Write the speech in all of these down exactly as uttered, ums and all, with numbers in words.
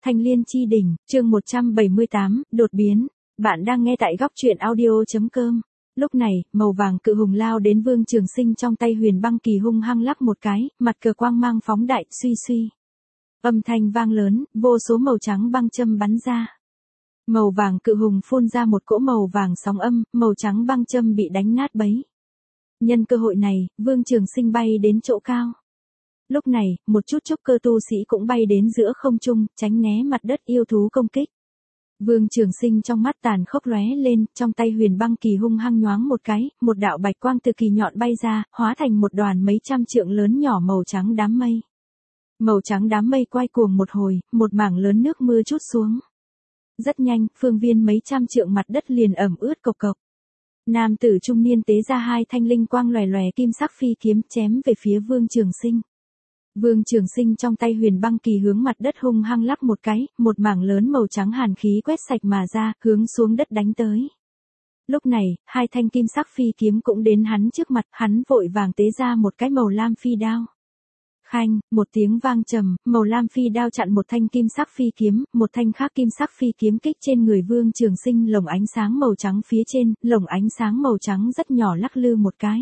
Thanh Liên Chi Đỉnh, chương một trăm bảy mươi tám, đột biến. Bạn đang nghe tại góc truyện audio.com. Lúc này, màu vàng cự hùng lao đến Vương Trường Sinh, trong tay huyền băng kỳ hung hăng lắc một cái, mặt cờ quang mang phóng đại, suy suy. Âm thanh vang lớn, vô số màu trắng băng châm bắn ra. Màu vàng cự hùng phun ra một cỗ màu vàng sóng âm, màu trắng băng châm bị đánh nát bấy. Nhân cơ hội này, Vương Trường Sinh bay đến chỗ cao. Lúc này, một chút trúc cơ tu sĩ cũng bay đến giữa không trung, tránh né mặt đất yêu thú công kích. Vương Trường Sinh trong mắt tàn khốc lóe lên, trong tay huyền băng kỳ hung hăng nhoáng một cái, một đạo bạch quang từ kỳ nhọn bay ra, hóa thành một đoàn mấy trăm trượng lớn nhỏ màu trắng đám mây. Màu trắng đám mây quay cuồng một hồi, một mảng lớn nước mưa trút xuống. Rất nhanh, phương viên mấy trăm trượng mặt đất liền ẩm ướt cộc cộc. Nam tử trung niên tế ra hai thanh linh quang lòe lòe kim sắc phi kiếm chém về phía Vương Trường Sinh. Vương Trường Sinh trong tay huyền băng kỳ hướng mặt đất hung hăng lắc một cái, một mảng lớn màu trắng hàn khí quét sạch mà ra, hướng xuống đất đánh tới. Lúc này, hai thanh kim sắc phi kiếm cũng đến hắn trước mặt, hắn vội vàng tế ra một cái màu lam phi đao. Khanh, một tiếng vang trầm, màu lam phi đao chặn một thanh kim sắc phi kiếm, một thanh khác kim sắc phi kiếm kích trên người Vương Trường Sinh, lồng ánh sáng màu trắng phía trên, lồng ánh sáng màu trắng rất nhỏ lắc lư một cái.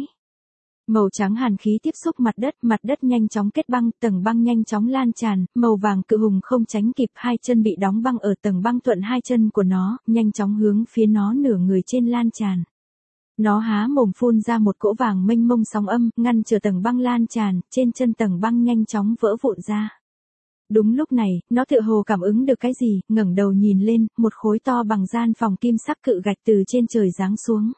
Màu trắng hàn khí tiếp xúc mặt đất, mặt đất nhanh chóng kết băng, tầng băng nhanh chóng lan tràn, màu vàng cự hùng không tránh kịp, hai chân bị đóng băng ở tầng băng thuận hai chân của nó, nhanh chóng hướng phía nó nửa người trên lan tràn. Nó há mồm phun ra một cỗ vàng mênh mông sóng âm, ngăn trở tầng băng lan tràn, trên chân tầng băng nhanh chóng vỡ vụn ra. Đúng lúc này, nó tựa hồ cảm ứng được cái gì, ngẩng đầu nhìn lên, một khối to bằng gian phòng kim sắc cự gạch từ trên trời giáng xuống.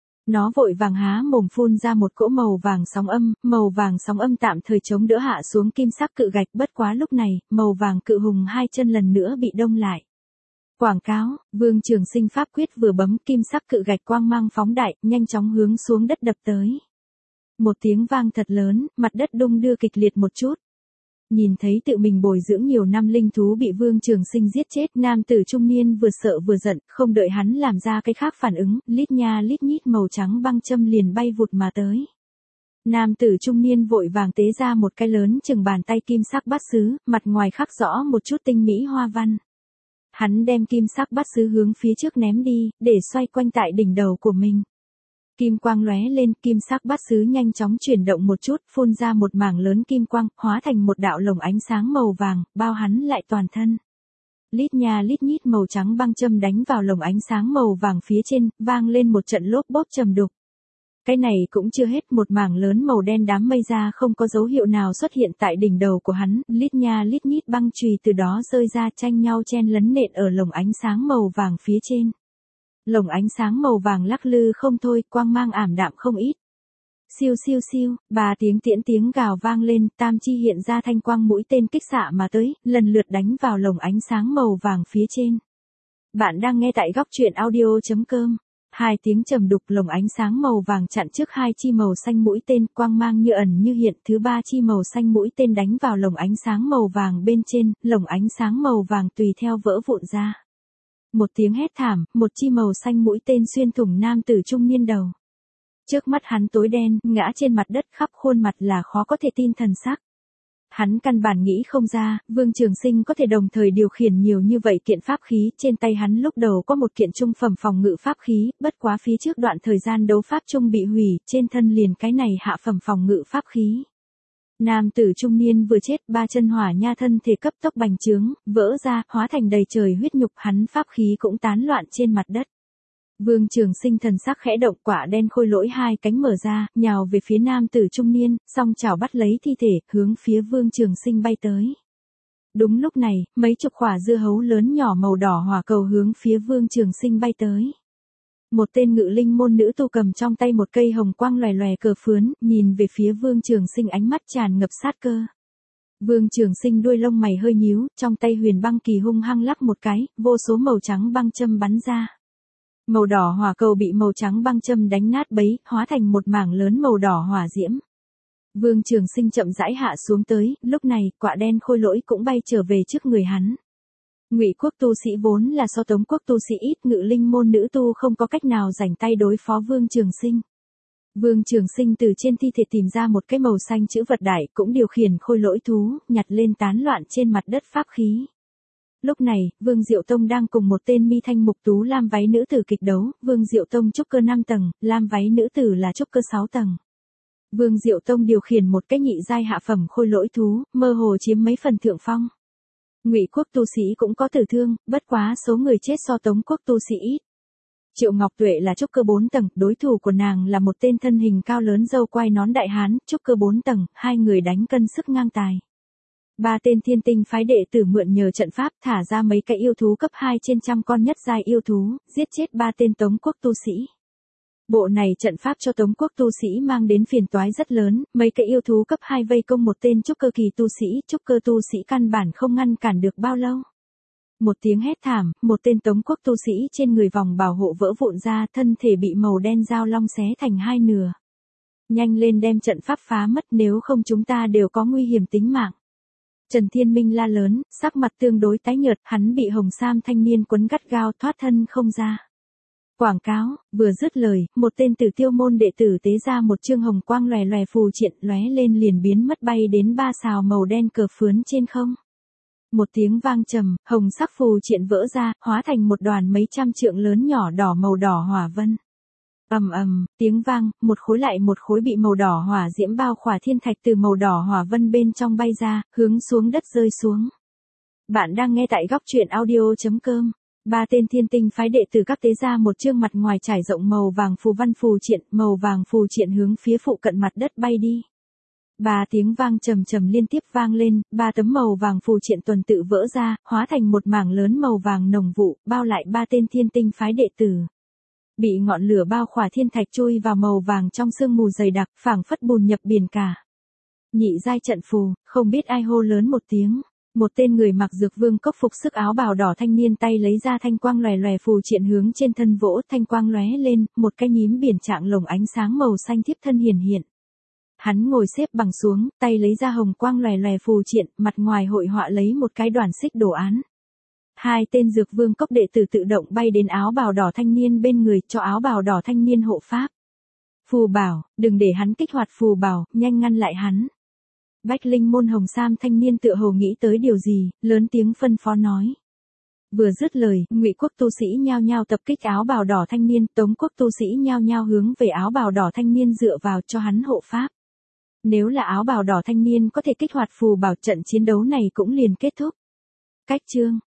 Nó vội vàng há mồm phun ra một cỗ màu vàng sóng âm, màu vàng sóng âm tạm thời chống đỡ hạ xuống kim sắc cự gạch, bất quá lúc này, màu vàng cự hùng hai chân lần nữa bị đông lại. Quảng cáo, Vương Trường Sinh pháp quyết vừa bấm, kim sắc cự gạch quang mang phóng đại, nhanh chóng hướng xuống đất đập tới. Một tiếng vang thật lớn, mặt đất đung đưa kịch liệt một chút. Nhìn thấy tự mình bồi dưỡng nhiều năm linh thú bị Vương Trường Sinh giết chết, nam tử trung niên vừa sợ vừa giận, không đợi hắn làm ra cái khác phản ứng, lít nha lít nhít màu trắng băng châm liền bay vụt mà tới. Nam tử trung niên vội vàng tế ra một cái lớn chừng bàn tay kim sắc bát sứ, mặt ngoài khắc rõ một chút tinh mỹ hoa văn. Hắn đem kim sắc bát sứ hướng phía trước ném đi, để xoay quanh tại đỉnh đầu của mình. Kim quang lóe lên, kim sắc bát sứ nhanh chóng chuyển động một chút, phun ra một mảng lớn kim quang, hóa thành một đạo lồng ánh sáng màu vàng, bao hắn lại toàn thân. Lít nha lít nhít màu trắng băng châm đánh vào lồng ánh sáng màu vàng phía trên, vang lên một trận lốp bốp trầm đục. Cái này cũng chưa hết, một mảng lớn màu đen đám mây ra không có dấu hiệu nào xuất hiện tại đỉnh đầu của hắn, lít nha lít nhít băng chùy từ đó rơi ra tranh nhau chen lấn nện ở lồng ánh sáng màu vàng phía trên. Lồng ánh sáng màu vàng lắc lư không thôi, quang mang ảm đạm không ít. Siêu siêu siêu, ba tiếng tiễn tiếng gào vang lên, tam chi hiện ra thanh quang mũi tên kích xạ mà tới, lần lượt đánh vào lồng ánh sáng màu vàng phía trên. Bạn đang nghe tại góc truyện audio.com. Hai tiếng trầm đục, lồng ánh sáng màu vàng chặn trước hai chi màu xanh mũi tên, quang mang như ẩn như hiện, thứ ba chi màu xanh mũi tên đánh vào lồng ánh sáng màu vàng bên trên, lồng ánh sáng màu vàng tùy theo vỡ vụn ra. Một tiếng hét thảm, một chi màu xanh mũi tên xuyên thủng nam tử trung niên đầu. Trước mắt hắn tối đen, ngã trên mặt đất, khắp khuôn mặt là khó có thể tin thần sắc. Hắn căn bản nghĩ không ra, Vương Trường Sinh có thể đồng thời điều khiển nhiều như vậy kiện pháp khí, trên tay hắn lúc đầu có một kiện trung phẩm phòng ngự pháp khí, bất quá phía trước đoạn thời gian đấu pháp trung bị hủy, trên thân liền cái này hạ phẩm phòng ngự pháp khí. Nam tử trung niên vừa chết, ba chân hỏa nha thân thể cấp tốc bành trướng, vỡ ra, hóa thành đầy trời huyết nhục, hắn pháp khí cũng tán loạn trên mặt đất. Vương Trường Sinh thần sắc khẽ động, quả đen khôi lỗi hai cánh mở ra, nhào về phía nam tử trung niên, song chảo bắt lấy thi thể, hướng phía Vương Trường Sinh bay tới. Đúng lúc này, mấy chục quả dưa hấu lớn nhỏ màu đỏ hỏa cầu hướng phía Vương Trường Sinh bay tới. Một tên ngự linh môn nữ tu cầm trong tay một cây hồng quang lòe lòe cờ phướn, nhìn về phía Vương Trường Sinh ánh mắt tràn ngập sát cơ. Vương Trường Sinh đuôi lông mày hơi nhíu, trong tay huyền băng kỳ hung hăng lắc một cái, vô số màu trắng băng châm bắn ra. Màu đỏ hỏa cầu bị màu trắng băng châm đánh nát bấy, hóa thành một mảng lớn màu đỏ hỏa diễm. Vương Trường Sinh chậm rãi hạ xuống tới, lúc này, quạ đen khôi lỗi cũng bay trở về trước người hắn. Ngụy quốc tu sĩ vốn là so Tống quốc tu sĩ ít, ngự linh môn nữ tu không có cách nào rảnh tay đối phó Vương Trường Sinh. Vương Trường Sinh từ trên thi thể tìm ra một cái màu xanh chữ vật đại, cũng điều khiển khôi lỗi thú, nhặt lên tán loạn trên mặt đất pháp khí. Lúc này, Vương Diệu Tông đang cùng một tên mi thanh mục tú lam váy nữ tử kịch đấu, Vương Diệu Tông trúc cơ năm tầng, lam váy nữ tử là trúc cơ sáu tầng. Vương Diệu Tông điều khiển một cái nhị giai hạ phẩm khôi lỗi thú, mơ hồ chiếm mấy phần thượng phong. Ngụy quốc tu sĩ cũng có tử thương, bất quá số người chết so Tống quốc tu sĩ ít. Triệu Ngọc Tuệ là trúc cơ bốn tầng, đối thủ của nàng là một tên thân hình cao lớn râu quai nón đại hán, trúc cơ bốn tầng, hai người đánh cân sức ngang tài. Ba tên thiên tinh phái đệ tử mượn nhờ trận pháp thả ra mấy cái yêu thú cấp hai trên trăm con nhất giai yêu thú, giết chết ba tên Tống quốc tu sĩ. Bộ này trận pháp cho Tống quốc tu sĩ mang đến phiền toái rất lớn, mấy cái yêu thú cấp hai vây công một tên trúc cơ kỳ tu sĩ, trúc cơ tu sĩ căn bản không ngăn cản được bao lâu. Một tiếng hét thảm, một tên Tống quốc tu sĩ trên người vòng bảo hộ vỡ vụn ra, thân thể bị màu đen dao long xé thành hai nửa. Nhanh lên đem trận pháp phá mất, nếu không chúng ta đều có nguy hiểm tính mạng. Trần Thiên Minh la lớn, sắc mặt tương đối tái nhợt, hắn bị hồng sam thanh niên quấn gắt gao, thoát thân không ra. Quảng cáo, vừa dứt lời, một tên Tử Tiêu môn đệ tử tế ra một chương hồng quang lòe lòe phù triện, lóe lên liền biến mất bay đến ba sào màu đen cờ phướn trên không. Một tiếng vang trầm, hồng sắc phù triện vỡ ra, hóa thành một đoàn mấy trăm trượng lớn nhỏ đỏ màu đỏ hỏa vân. Ầm ầm, tiếng vang, một khối lại một khối bị màu đỏ hỏa diễm bao khỏa thiên thạch từ màu đỏ hỏa vân bên trong bay ra, hướng xuống đất rơi xuống. Bạn đang nghe tại góc truyện audio chấm com. Ba tên thiên tinh phái đệ tử các tế ra một chương mặt ngoài trải rộng màu vàng phù văn phù triện, màu vàng phù triện hướng phía phụ cận mặt đất bay đi. Ba tiếng vang trầm trầm liên tiếp vang lên, ba tấm màu vàng phù triện tuần tự vỡ ra, hóa thành một mảng lớn màu vàng nồng vụ, bao lại ba tên thiên tinh phái đệ tử. Bị ngọn lửa bao khỏa thiên thạch chui vào màu vàng trong sương mù dày đặc, phảng phất bùn nhập biển cả. Nhị giai trận phù, không biết ai hô lớn một tiếng. Một tên người mặc dược vương cốc phục sức áo bào đỏ thanh niên tay lấy ra thanh quang lòe lòe phù triện hướng trên thân vỗ, thanh quang lóe lên, một cái nhím biển trạng lồng ánh sáng màu xanh thiếp thân hiển hiện. Hắn ngồi xếp bằng xuống, tay lấy ra hồng quang lòe lòe phù triện, mặt ngoài hội họa lấy một cái đoàn xích đồ án. Hai tên dược vương cốc đệ tử tự động bay đến áo bào đỏ thanh niên bên người, cho áo bào đỏ thanh niên hộ pháp. Phù bảo, đừng để hắn kích hoạt phù bảo, nhanh ngăn lại hắn. Bách Linh môn hồng sam thanh niên tựa hồ nghĩ tới điều gì, lớn tiếng phân phó nói. Vừa dứt lời, Ngụy quốc tu sĩ nhao nhao tập kích áo bào đỏ thanh niên, Tống quốc tu sĩ nhao nhao hướng về áo bào đỏ thanh niên dựa vào cho hắn hộ pháp. Nếu là áo bào đỏ thanh niên có thể kích hoạt phù bảo, trận chiến đấu này cũng liền kết thúc. Cách chương